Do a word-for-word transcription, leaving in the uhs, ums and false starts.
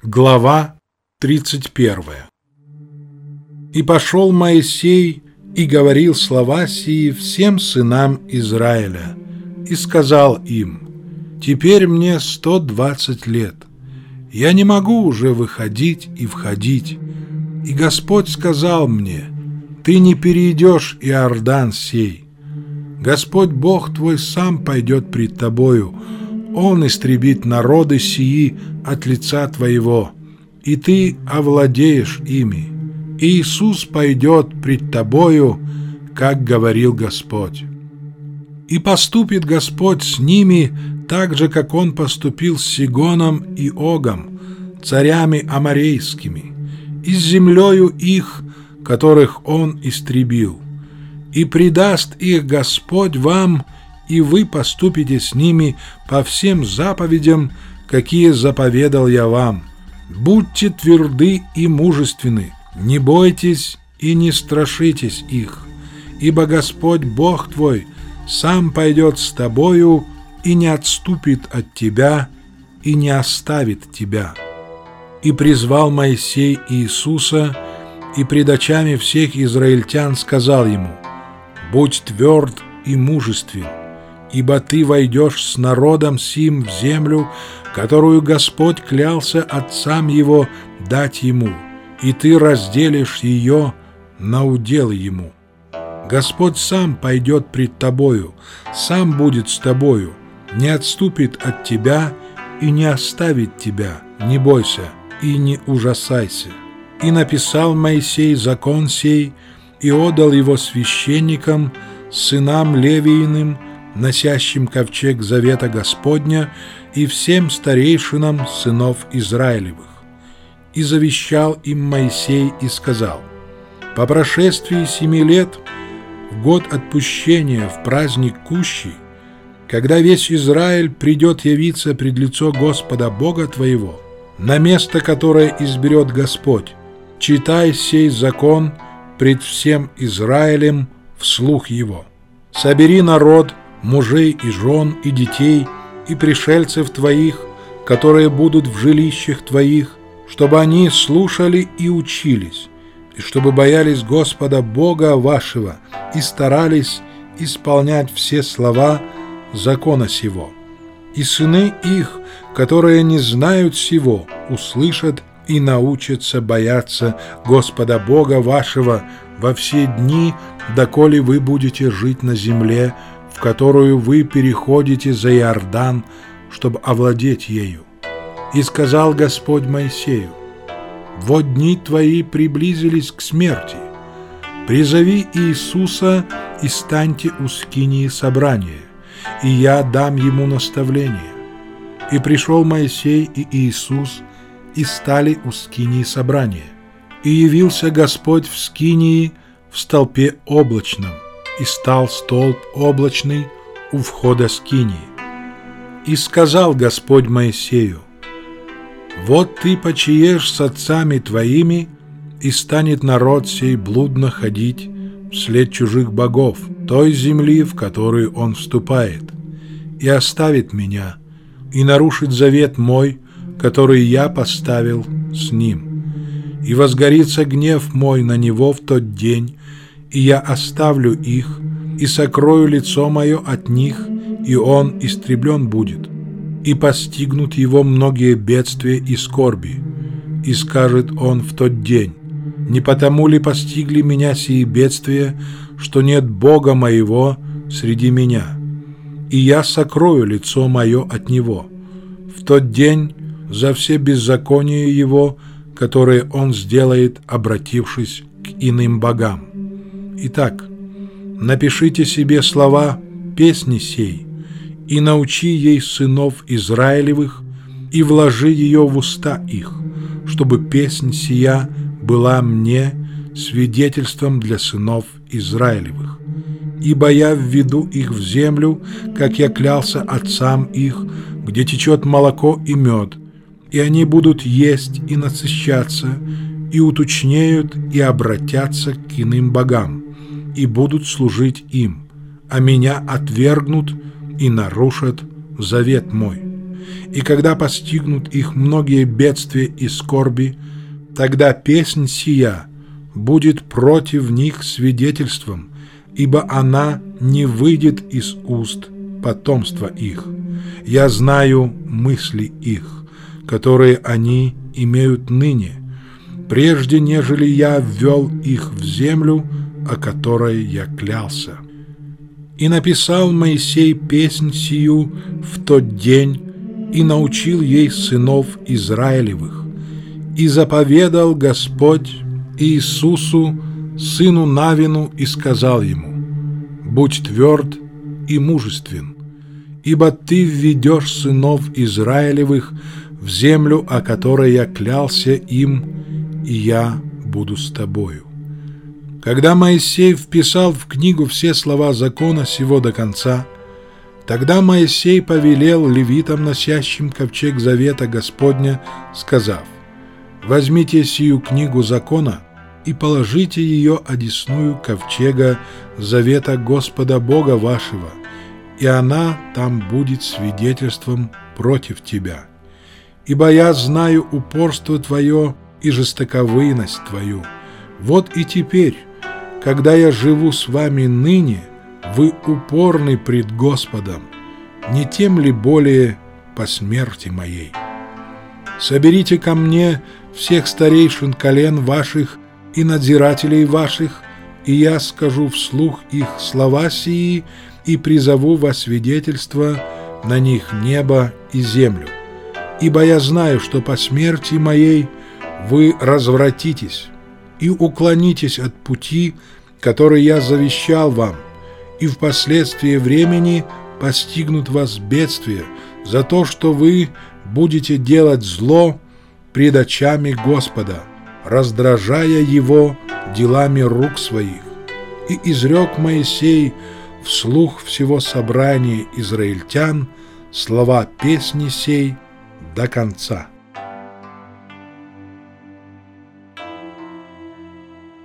Глава тридцать первая. «И пошел Моисей и говорил слова сии всем сынам Израиля, и сказал им: теперь мне сто двадцать лет, я не могу уже выходить и входить. И Господь сказал мне: ты не перейдешь Иордан сей. Господь Бог твой сам пойдет пред тобою, Он истребит народы сии от лица твоего, и ты овладеешь ими. И Иисус пойдет пред тобою, как говорил Господь. И поступит Господь с ними так же, как Он поступил с Сигоном и Огом, царями аморейскими, и с землею их, которых Он истребил. И предаст их Господь вам, и вы поступите с ними по всем заповедям, какие заповедал я вам. Будьте тверды и мужественны, не бойтесь и не страшитесь их, ибо Господь Бог твой сам пойдет с тобою и не отступит от тебя и не оставит тебя». И призвал Моисей Иисуса, и пред очами всех израильтян сказал ему: «Будь тверд и мужествен, ибо ты войдешь с народом сим в землю, которую Господь клялся отцам его дать ему, и ты разделишь ее на удел ему. Господь сам пойдет пред тобою, сам будет с тобою, не отступит от тебя и не оставит тебя, не бойся и не ужасайся». И написал Моисей закон сей, и отдал его священникам, сынам Левииным, носящим ковчег завета Господня, и всем старейшинам сынов Израилевых. И завещал им Моисей и сказал: «По прошествии семи лет, в год отпущения, в праздник Кущий, когда весь Израиль придет явиться пред лицо Господа Бога твоего, на место, которое изберет Господь, читай сей закон пред всем Израилем вслух его. Собери народ, мужей и жен, и детей, и пришельцев твоих, которые будут в жилищах твоих, чтобы они слушали и учились, и чтобы боялись Господа Бога вашего и старались исполнять все слова закона сего. И сыны их, которые не знают сего, услышат и научатся бояться Господа Бога вашего во все дни, доколе вы будете жить на земле, в которую вы переходите за Иордан, чтобы овладеть ею. И сказал Господь Моисею: вот дни твои приблизились к смерти. Призови Иисуса и станьте у скинии собрания, и я дам ему наставление. И пришел Моисей и Иисус, и стали у скинии собрания. И явился Господь в скинии в столпе облачном, и стал столб облачный у входа скинии. И сказал Господь Моисею: вот ты почиешь с отцами твоими, и станет народ сей блудно ходить вслед чужих богов, той земли, в которую он вступает, и оставит меня, и нарушит завет мой, который я поставил с ним. И возгорится гнев мой на него в тот день, и я оставлю их, и сокрою лицо мое от них, и он истреблен будет. И постигнут его многие бедствия и скорби. И скажет он в тот день: не потому ли постигли меня сии бедствия, что нет Бога моего среди меня? И я сокрою лицо мое от него в тот день за все беззакония его, которые он сделает, обратившись к иным богам. Итак, напишите себе слова песни сей, и научи ей сынов Израилевых, и вложи ее в уста их, чтобы песнь сия была мне свидетельством для сынов Израилевых. Ибо я введу их в землю, как я клялся отцам их, где течет молоко и мед, и они будут есть и насыщаться, и уточнеют, и обратятся к иным богам, и будут служить им, а меня отвергнут и нарушат завет мой. И когда постигнут их многие бедствия и скорби, тогда песнь сия будет против них свидетельством, ибо она не выйдет из уст потомства их. Я знаю мысли их, которые они имеют ныне, прежде нежели я ввел их в землю, о которой я клялся. И написал Моисей песнь сию в тот день, и научил ей сынов Израилевых. И заповедал Господь Иисусу, сыну Навину, и сказал ему: «Будь тверд и мужествен, ибо ты введешь сынов Израилевых в землю, о которой я клялся им, и я буду с тобою». Когда Моисей вписал в книгу все слова закона сего до конца, тогда Моисей повелел левитам, носящим ковчег завета Господня, сказав: «Возьмите сию книгу закона и положите ее одесную ковчега завета Господа Бога вашего, и она там будет свидетельством против тебя. Ибо я знаю упорство твое и жестоковыйность твою. Вот и теперь, когда я живу с вами ныне, вы упорны пред Господом, не тем ли более по смерти моей? Соберите ко мне всех старейшин колен ваших и надзирателей ваших, и я скажу вслух их слова сии и призову во свидетельство на них небо и землю. Ибо я знаю, что по смерти моей вы развратитесь и уклонитесь от пути, который я завещал вам, и впоследствии времени постигнут вас бедствия за то, что вы будете делать зло пред очами Господа, раздражая Его делами рук своих. И изрек Моисей вслух всего собрания израильтян слова песни сей до конца.